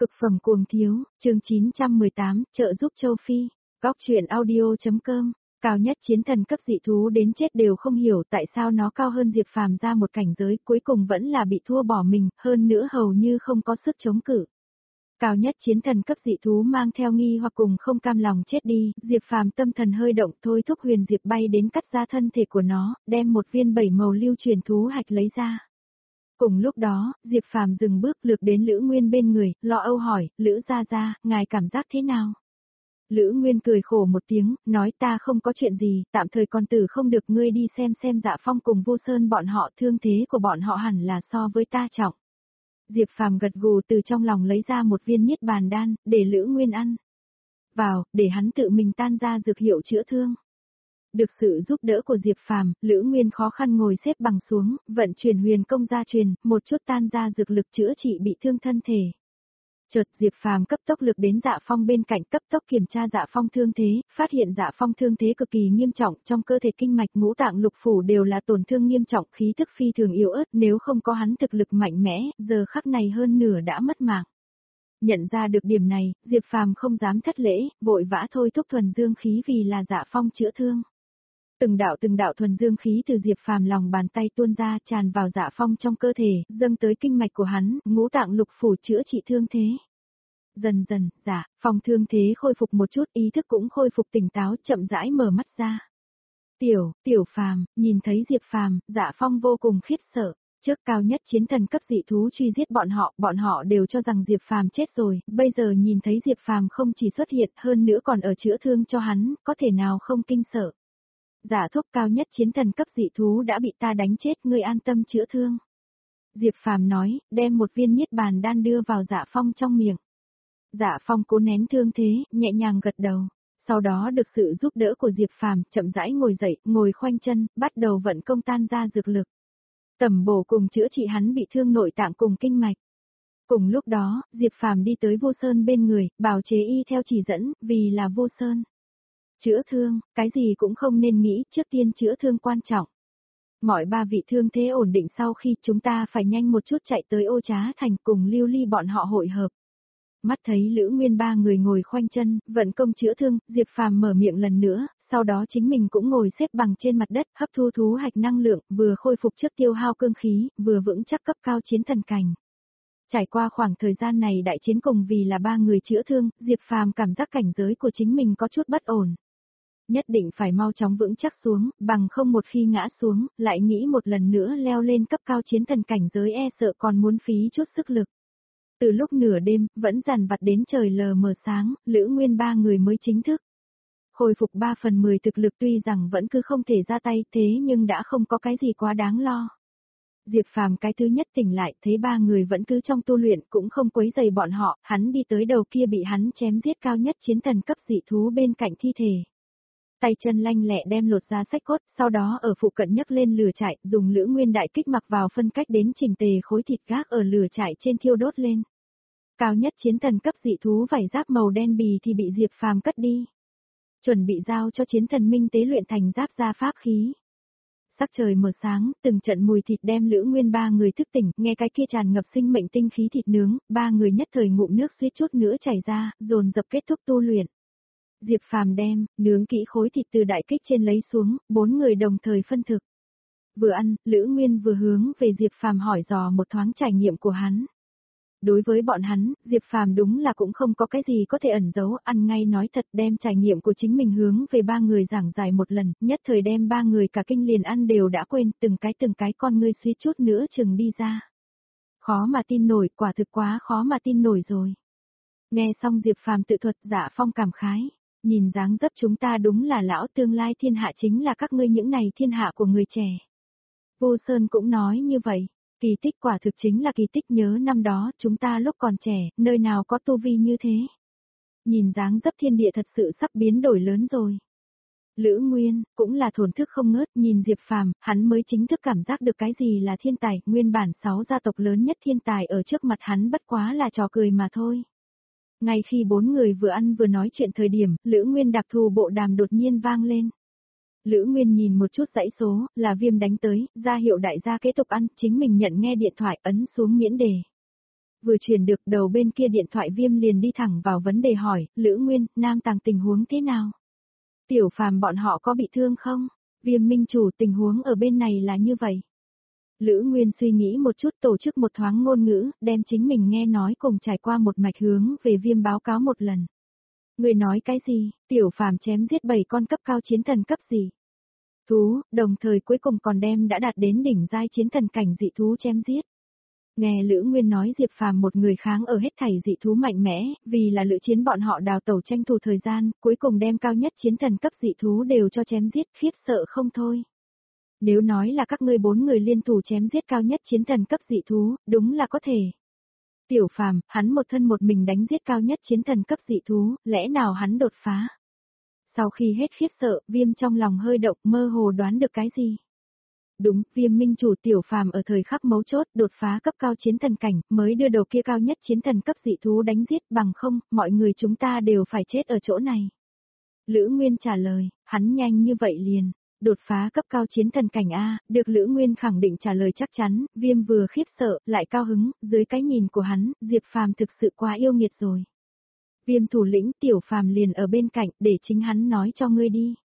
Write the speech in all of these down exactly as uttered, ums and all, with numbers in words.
Cực phẩm cuồng thiếu, chương chín trăm mười tám, trợ giúp châu Phi, góc truyện audio.com, cao nhất chiến thần cấp dị thú đến chết đều không hiểu tại sao nó cao hơn Diệp Phàm ra một cảnh giới, cuối cùng vẫn là bị thua bỏ mình, hơn nữa hầu như không có sức chống cự. Cao nhất chiến thần cấp dị thú mang theo nghi hoặc cùng không cam lòng chết đi, Diệp Phàm tâm thần hơi động thôi thúc huyền diệp bay đến cắt ra thân thể của nó, đem một viên bảy màu lưu truyền thú hạch lấy ra. Cùng lúc đó, Diệp Phàm dừng bước lược đến Lữ Nguyên bên người, lo âu hỏi, Lữ gia gia, ngài cảm giác thế nào? Lữ Nguyên cười khổ một tiếng, nói ta không có chuyện gì, tạm thời con tử không được, ngươi đi xem xem Dạ Phong cùng Vô Sơn bọn họ, thương thế của bọn họ hẳn là so với ta trọng. Diệp Phàm gật gù từ trong lòng lấy ra một viên niết bàn đan, để Lữ Nguyên ăn. Vào, để hắn tự mình tan ra dược hiệu chữa thương. Được sự giúp đỡ của Diệp Phàm, Lữ Nguyên khó khăn ngồi xếp bằng xuống, vận chuyển huyền công gia truyền, một chút tan ra dược lực chữa trị bị thương thân thể. Chợt Diệp Phàm cấp tốc lực đến Dạ Phong bên cạnh, cấp tốc kiểm tra Dạ Phong thương thế, phát hiện Dạ Phong thương thế cực kỳ nghiêm trọng, trong cơ thể kinh mạch ngũ tạng lục phủ đều là tổn thương nghiêm trọng, khí tức phi thường yếu ớt, nếu không có hắn thực lực mạnh mẽ, giờ khắc này hơn nửa đã mất mạng. Nhận ra được điểm này, Diệp Phàm không dám thất lễ, vội vã thôi thúc thuần dương khí vì là Dạ Phong chữa thương. Từng đạo từng đạo thuần dương khí từ Diệp Phàm lòng bàn tay tuôn ra, tràn vào Dạ Phong trong cơ thể, dâng tới kinh mạch của hắn, ngũ tạng lục phủ chữa trị thương thế. Dần dần, Dạ Phong thương thế khôi phục một chút, ý thức cũng khôi phục tỉnh táo, chậm rãi mở mắt ra. Tiểu, Tiểu Phàm, nhìn thấy Diệp Phàm, Dạ Phong vô cùng khiếp sợ. Trước cao nhất chiến thần cấp dị thú truy giết bọn họ, bọn họ đều cho rằng Diệp Phàm chết rồi, bây giờ nhìn thấy Diệp Phàm không chỉ xuất hiện, hơn nữa còn ở chữa thương cho hắn, có thể nào không kinh sợ. Giả thúc, cao nhất chiến thần cấp dị thú đã bị ta đánh chết, ngươi an tâm chữa thương. Diệp Phàm nói, đem một viên niết bàn đan đưa vào Dạ Phong trong miệng. Dạ Phong cố nén thương thế, nhẹ nhàng gật đầu. Sau đó được sự giúp đỡ của Diệp Phàm, chậm rãi ngồi dậy, ngồi khoanh chân, bắt đầu vận công tan ra dược lực. Tẩm bổ cùng chữa trị hắn bị thương nội tạng cùng kinh mạch. Cùng lúc đó, Diệp Phàm đi tới Vô Sơn bên người, bào chế y theo chỉ dẫn, vì là Vô Sơn. Chữa thương, cái gì cũng không nên nghĩ, trước tiên chữa thương quan trọng. Mọi ba vị thương thế ổn định sau khi chúng ta phải nhanh một chút chạy tới Ô Trá Thành cùng Lưu Ly bọn họ hội hợp. Mắt thấy Lữ Nguyên ba người ngồi khoanh chân, vận công chữa thương, Diệp Phàm mở miệng lần nữa, sau đó chính mình cũng ngồi xếp bằng trên mặt đất, hấp thu thú hạch năng lượng, vừa khôi phục trước tiêu hao cương khí, vừa vững chắc cấp cao chiến thần cảnh. Trải qua khoảng thời gian này đại chiến cùng vì là ba người chữa thương, Diệp Phàm cảm giác cảnh giới của chính mình có chút bất ổn. Nhất định phải mau chóng vững chắc xuống, bằng không một khi ngã xuống, lại nghĩ một lần nữa leo lên cấp cao chiến thần cảnh giới e sợ còn muốn phí chút sức lực. Từ lúc nửa đêm, vẫn dằn vặt đến trời lờ mờ sáng, Lữ Nguyên ba người mới chính thức khôi phục ba phần mười thực lực, tuy rằng vẫn cứ không thể ra tay, thế nhưng đã không có cái gì quá đáng lo. Diệp Phàm cái thứ nhất tỉnh lại, thấy ba người vẫn cứ trong tu luyện, cũng không quấy rầy bọn họ, hắn đi tới đầu kia bị hắn chém giết cao nhất chiến thần cấp dị thú bên cạnh thi thể. Tay chân lanh lẹ đem lột ra sách cốt, sau đó ở phụ cận nhấc lên lửa trại, dùng Lữ Nguyên đại kích mặc vào phân cách đến chỉnh tề khối thịt gác ở lửa trại trên thiêu đốt lên. Cao nhất chiến thần cấp dị thú vảy giáp màu đen bì thì bị Diệp Phàm cất đi. Chuẩn bị giao cho chiến thần minh tế luyện thành giáp gia pháp khí. Sắc trời mờ sáng, từng trận mùi thịt đem Lữ Nguyên ba người thức tỉnh, nghe cái kia tràn ngập sinh mệnh tinh khí thịt nướng, ba người nhất thời ngụm nước suýt chút nữa chảy ra, dồn dập kết thúc tu luyện. Diệp Phàm đem, nướng kỹ khối thịt từ đại kích trên lấy xuống, bốn người đồng thời phân thực. Vừa ăn, Lữ Nguyên vừa hướng về Diệp Phàm hỏi dò một thoáng trải nghiệm của hắn. Đối với bọn hắn, Diệp Phàm đúng là cũng không có cái gì có thể ẩn giấu, ăn ngay nói thật, đem trải nghiệm của chính mình hướng về ba người giảng giải một lần, nhất thời đem ba người cả kinh liền ăn đều đã quên, từng cái từng cái con ngươi suýt chút nữa chừng đi ra. Khó mà tin nổi, quả thực quá khó mà tin nổi rồi. Nghe xong Diệp Phàm tự thuật, Dạ Phong cảm khái, nhìn dáng dấp chúng ta đúng là lão tương lai thiên hạ, chính là các ngươi những này thiên hạ của người trẻ. Vô Sơn cũng nói như vậy. Kỳ tích, quả thực chính là kỳ tích, nhớ năm đó, chúng ta lúc còn trẻ, nơi nào có tu vi như thế. Nhìn dáng dấp thiên địa thật sự sắp biến đổi lớn rồi. Lữ Nguyên, cũng là thổn thức không ngớt, nhìn Diệp Phàm, hắn mới chính thức cảm giác được cái gì là thiên tài, nguyên bản sáu gia tộc lớn nhất thiên tài ở trước mặt hắn bất quá là trò cười mà thôi. Ngay khi bốn người vừa ăn vừa nói chuyện thời điểm, Lữ Nguyên đặc thù bộ đàm đột nhiên vang lên. Lữ Nguyên nhìn một chút dãy số, là Viêm đánh tới, ra hiệu đại gia kế tục ăn, chính mình nhận nghe điện thoại, ấn xuống miễn đề. Vừa truyền được đầu bên kia điện thoại Viêm liền đi thẳng vào vấn đề hỏi, Lữ Nguyên, Nam Tàng tình huống thế nào? Tiểu Phàm bọn họ có bị thương không? Viêm minh chủ tình huống ở bên này là như vậy. Lữ Nguyên suy nghĩ một chút tổ chức một thoáng ngôn ngữ, đem chính mình nghe nói cùng trải qua một mạch hướng về Viêm báo cáo một lần. Người nói cái gì, Tiểu Phàm chém giết bảy con cấp cao chiến thần cấp gì? Thú, đồng thời cuối cùng còn đem đã đạt đến đỉnh giai chiến thần cảnh dị thú chém giết. Nghe Lữ Nguyên nói Diệp Phàm một người kháng ở hết thảy dị thú mạnh mẽ, vì là lữ chiến bọn họ đào tẩu tranh thủ thời gian, cuối cùng đem cao nhất chiến thần cấp dị thú đều cho chém giết, khiếp sợ không thôi. Nếu nói là các ngươi bốn người liên thủ chém giết cao nhất chiến thần cấp dị thú, đúng là có thể. Tiểu Phàm, hắn một thân một mình đánh giết cao nhất chiến thần cấp dị thú, lẽ nào hắn đột phá? Sau khi hết khiếp sợ, Viêm trong lòng hơi động, mơ hồ đoán được cái gì? Đúng, Viêm minh chủ Tiểu Phàm ở thời khắc mấu chốt đột phá cấp cao chiến thần cảnh, mới đưa đầu kia cao nhất chiến thần cấp dị thú đánh giết, bằng không, mọi người chúng ta đều phải chết ở chỗ này. Lữ Nguyên trả lời, hắn nhanh như vậy liền, đột phá cấp cao chiến thần cảnh A, được Lữ Nguyên khẳng định trả lời chắc chắn, Viêm vừa khiếp sợ, lại cao hứng, dưới cái nhìn của hắn, Diệp Phàm thực sự quá yêu nghiệt rồi. Viêm thủ lĩnh Tiểu Phàm liền ở bên cạnh, để chính hắn nói cho ngươi đi.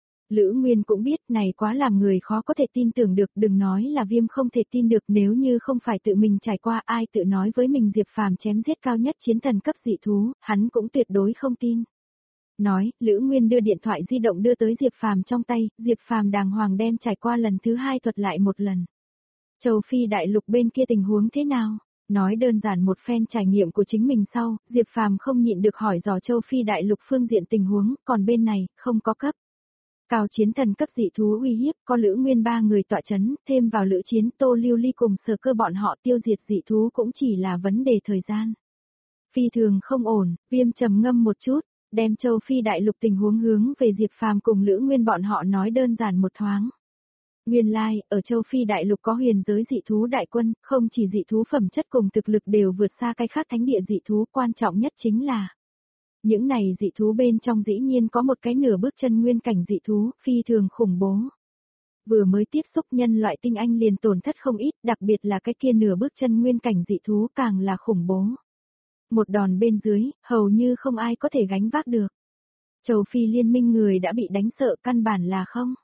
Lữ Nguyên cũng biết này quá làm người khó có thể tin tưởng được, đừng nói là Viêm không thể tin được, nếu như không phải tự mình trải qua, ai tự nói với mình Diệp Phàm chém giết cao nhất chiến thần cấp dị thú, hắn cũng tuyệt đối không tin. Nói, Lữ Nguyên đưa điện thoại di động đưa tới Diệp Phàm trong tay, Diệp Phàm đàng hoàng đem trải qua lần thứ hai thuật lại một lần. Châu Phi đại lục bên kia tình huống thế nào? Nói đơn giản một phen trải nghiệm của chính mình sau, Diệp Phàm không nhịn được hỏi dò Châu Phi đại lục phương diện tình huống, còn bên này, không có cấp. Cao chiến thần cấp dị thú uy hiếp, có Lữ Nguyên ba người tọa chấn, thêm vào Lữ Chiến, Tô Lưu Ly cùng Sở Cơ bọn họ tiêu diệt dị thú cũng chỉ là vấn đề thời gian. Phi thường không ổn, Viêm trầm ngâm một chút, đem Châu Phi đại lục tình huống hướng về Diệp Phàm cùng Lữ Nguyên bọn họ nói đơn giản một thoáng. Nguyên lai, like, ở Châu Phi đại lục có huyền giới dị thú đại quân, không chỉ dị thú phẩm chất cùng thực lực đều vượt xa cái khác thánh địa dị thú, quan trọng nhất chính là những này dị thú bên trong dĩ nhiên có một cái nửa bước chân nguyên cảnh dị thú, phi thường khủng bố. Vừa mới tiếp xúc nhân loại tinh anh liền tổn thất không ít, đặc biệt là cái kia nửa bước chân nguyên cảnh dị thú càng là khủng bố. Một đòn bên dưới, hầu như không ai có thể gánh vác được. Châu Phi liên minh người đã bị đánh sợ, căn bản là không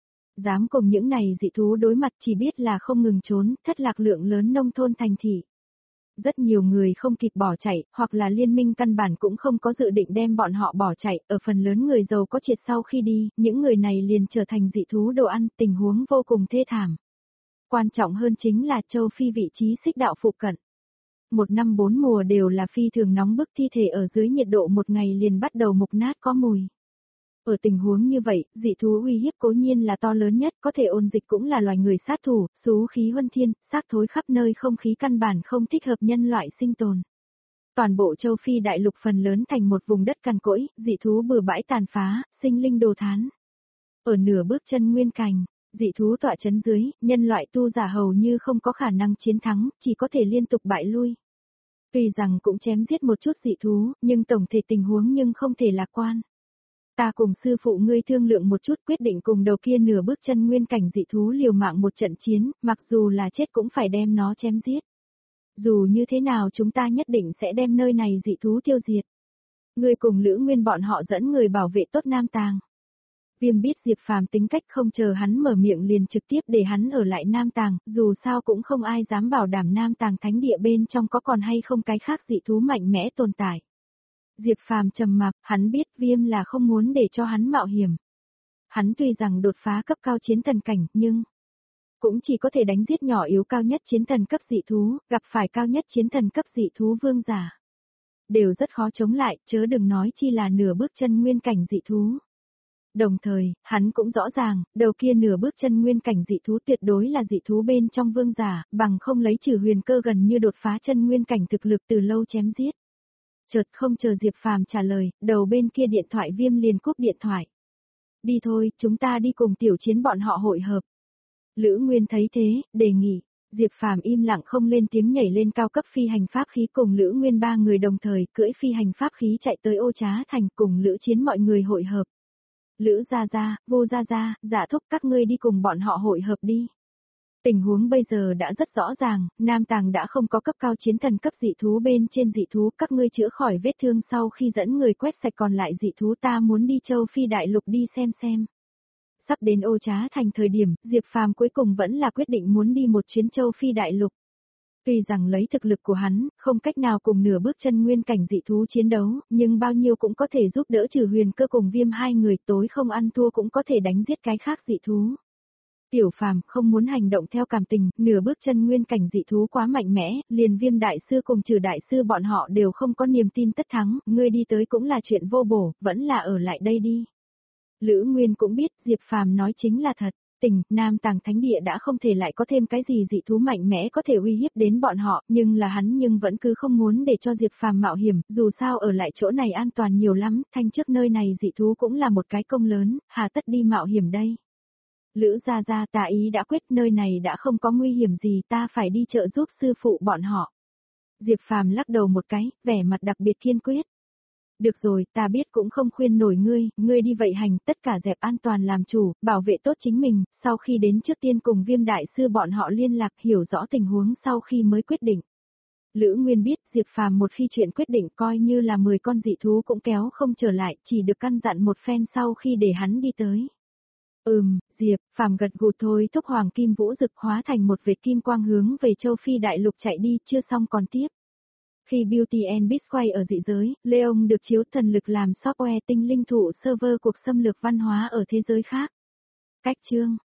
dám cùng những này dị thú đối mặt, chỉ biết là không ngừng trốn, thất lạc lượng lớn nông thôn thành thị. Rất nhiều người không kịp bỏ chạy, hoặc là liên minh căn bản cũng không có dự định đem bọn họ bỏ chạy, ở phần lớn người giàu có triệt sau khi đi, những người này liền trở thành dị thú đồ ăn, tình huống vô cùng thê thảm. Quan trọng hơn chính là Châu Phi vị trí xích đạo phụ cận. Một năm bốn mùa đều là phi thường nóng bức, thi thể ở dưới nhiệt độ một ngày liền bắt đầu mục nát có mùi. Ở tình huống như vậy, dị thú uy hiếp cố nhiên là to lớn nhất, có thể ôn dịch cũng là loài người sát thủ, xú khí huân thiên, xác thối khắp nơi, không khí căn bản không thích hợp nhân loại sinh tồn. Toàn bộ Châu Phi đại lục phần lớn thành một vùng đất cằn cỗi, dị thú bừa bãi tàn phá, sinh linh đồ thán. Ở nửa bước chân nguyên cảnh, dị thú tọa chấn dưới, nhân loại tu giả hầu như không có khả năng chiến thắng, chỉ có thể liên tục bại lui. Tuy rằng cũng chém giết một chút dị thú, nhưng tổng thể tình huống nhưng không thể lạc quan. Ta cùng sư phụ ngươi thương lượng một chút, quyết định cùng đầu kia nửa bước chân nguyên cảnh dị thú liều mạng một trận chiến, mặc dù là chết cũng phải đem nó chém giết. Dù như thế nào chúng ta nhất định sẽ đem nơi này dị thú tiêu diệt. Ngươi cùng Lữ Nguyên bọn họ dẫn người bảo vệ tốt Nam Tàng. Viêm biết Diệp Phàm tính cách, không chờ hắn mở miệng liền trực tiếp để hắn ở lại Nam Tàng, dù sao cũng không ai dám bảo đảm Nam Tàng thánh địa bên trong có còn hay không cái khác dị thú mạnh mẽ tồn tại. Diệp Phàm trầm mặc, hắn biết Viêm là không muốn để cho hắn mạo hiểm. Hắn tuy rằng đột phá cấp cao chiến thần cảnh, nhưng cũng chỉ có thể đánh giết nhỏ yếu cao nhất chiến thần cấp dị thú, gặp phải cao nhất chiến thần cấp dị thú vương giả. Đều rất khó chống lại, chớ đừng nói chi là nửa bước chân nguyên cảnh dị thú. Đồng thời, hắn cũng rõ ràng, đầu kia nửa bước chân nguyên cảnh dị thú tuyệt đối là dị thú bên trong vương giả, bằng không lấy trừ huyền cơ gần như đột phá chân nguyên cảnh thực lực từ lâu chém giết. Chợt không chờ Diệp Phàm trả lời, đầu bên kia điện thoại Viêm liền cúp điện thoại. Đi thôi, chúng ta đi cùng tiểu chiến bọn họ hội hợp. Lữ Nguyên thấy thế, đề nghị. Diệp Phàm im lặng không lên tiếng, nhảy lên cao cấp phi hành pháp khí cùng Lữ Nguyên ba người đồng thời cưỡi phi hành pháp khí chạy tới Ô Trá Thành cùng Lữ Chiến mọi người hội hợp. Lữ Gia Gia, Vô Gia Gia, Dạ Thúc, các ngươi đi cùng bọn họ hội hợp đi. Tình huống bây giờ đã rất rõ ràng, Nam Tàng đã không có cấp cao chiến thần cấp dị thú bên trên dị thú, các ngươi chữa khỏi vết thương sau khi dẫn người quét sạch còn lại dị thú, ta muốn đi châu Phi đại lục đi xem xem. Sắp đến Ô Trá Thành thời điểm, Diệp Phàm cuối cùng vẫn là quyết định muốn đi một chuyến châu Phi đại lục. Tuy rằng lấy thực lực của hắn, không cách nào cùng nửa bước chân nguyên cảnh dị thú chiến đấu, nhưng bao nhiêu cũng có thể giúp đỡ Trừ Huyền Cơ cùng Viêm hai người, tối không ăn thua cũng có thể đánh giết cái khác dị thú. Tiểu Phàm không muốn hành động theo cảm tình, nửa bước chân nguyên cảnh dị thú quá mạnh mẽ, liền Viêm đại sư cùng Trừ đại sư bọn họ đều không có niềm tin tất thắng, ngươi đi tới cũng là chuyện vô bổ, vẫn là ở lại đây đi. Lữ Nguyên cũng biết Diệp Phàm nói chính là thật. Tình, Nam Tàng Thánh Địa đã không thể lại có thêm cái gì dị thú mạnh mẽ có thể uy hiếp đến bọn họ, nhưng là hắn nhưng vẫn cứ không muốn để cho Diệp Phàm mạo hiểm, dù sao ở lại chỗ này an toàn nhiều lắm, thanh trước nơi này dị thú cũng là một cái công lớn, hà tất đi mạo hiểm đây. Lữ Gia Gia, ta ý đã quyết, nơi này đã không có nguy hiểm gì, ta phải đi trợ giúp sư phụ bọn họ. Diệp Phàm lắc đầu một cái, vẻ mặt đặc biệt kiên quyết. Được rồi, ta biết cũng không khuyên nổi ngươi, ngươi đi vậy hành, tất cả dẹp an toàn làm chủ, bảo vệ tốt chính mình, sau khi đến trước tiên cùng Viêm đại sư bọn họ liên lạc, hiểu rõ tình huống sau khi mới quyết định. Lữ Nguyên biết Diệp Phàm một khi chuyện quyết định coi như là mười con dị thú cũng kéo không trở lại, chỉ được căn dặn một phen sau khi để hắn đi tới. Ừm, Diệp, Phàm gật gù thôi, thúc hoàng kim vũ rực hóa thành một vệt kim quang hướng về châu Phi đại lục chạy đi, chưa xong còn tiếp. Khi Beauty and Beast quay ở dị giới, Leon được chiếu thần lực làm software tinh linh thụ server cuộc xâm lược văn hóa ở thế giới khác. Cách chương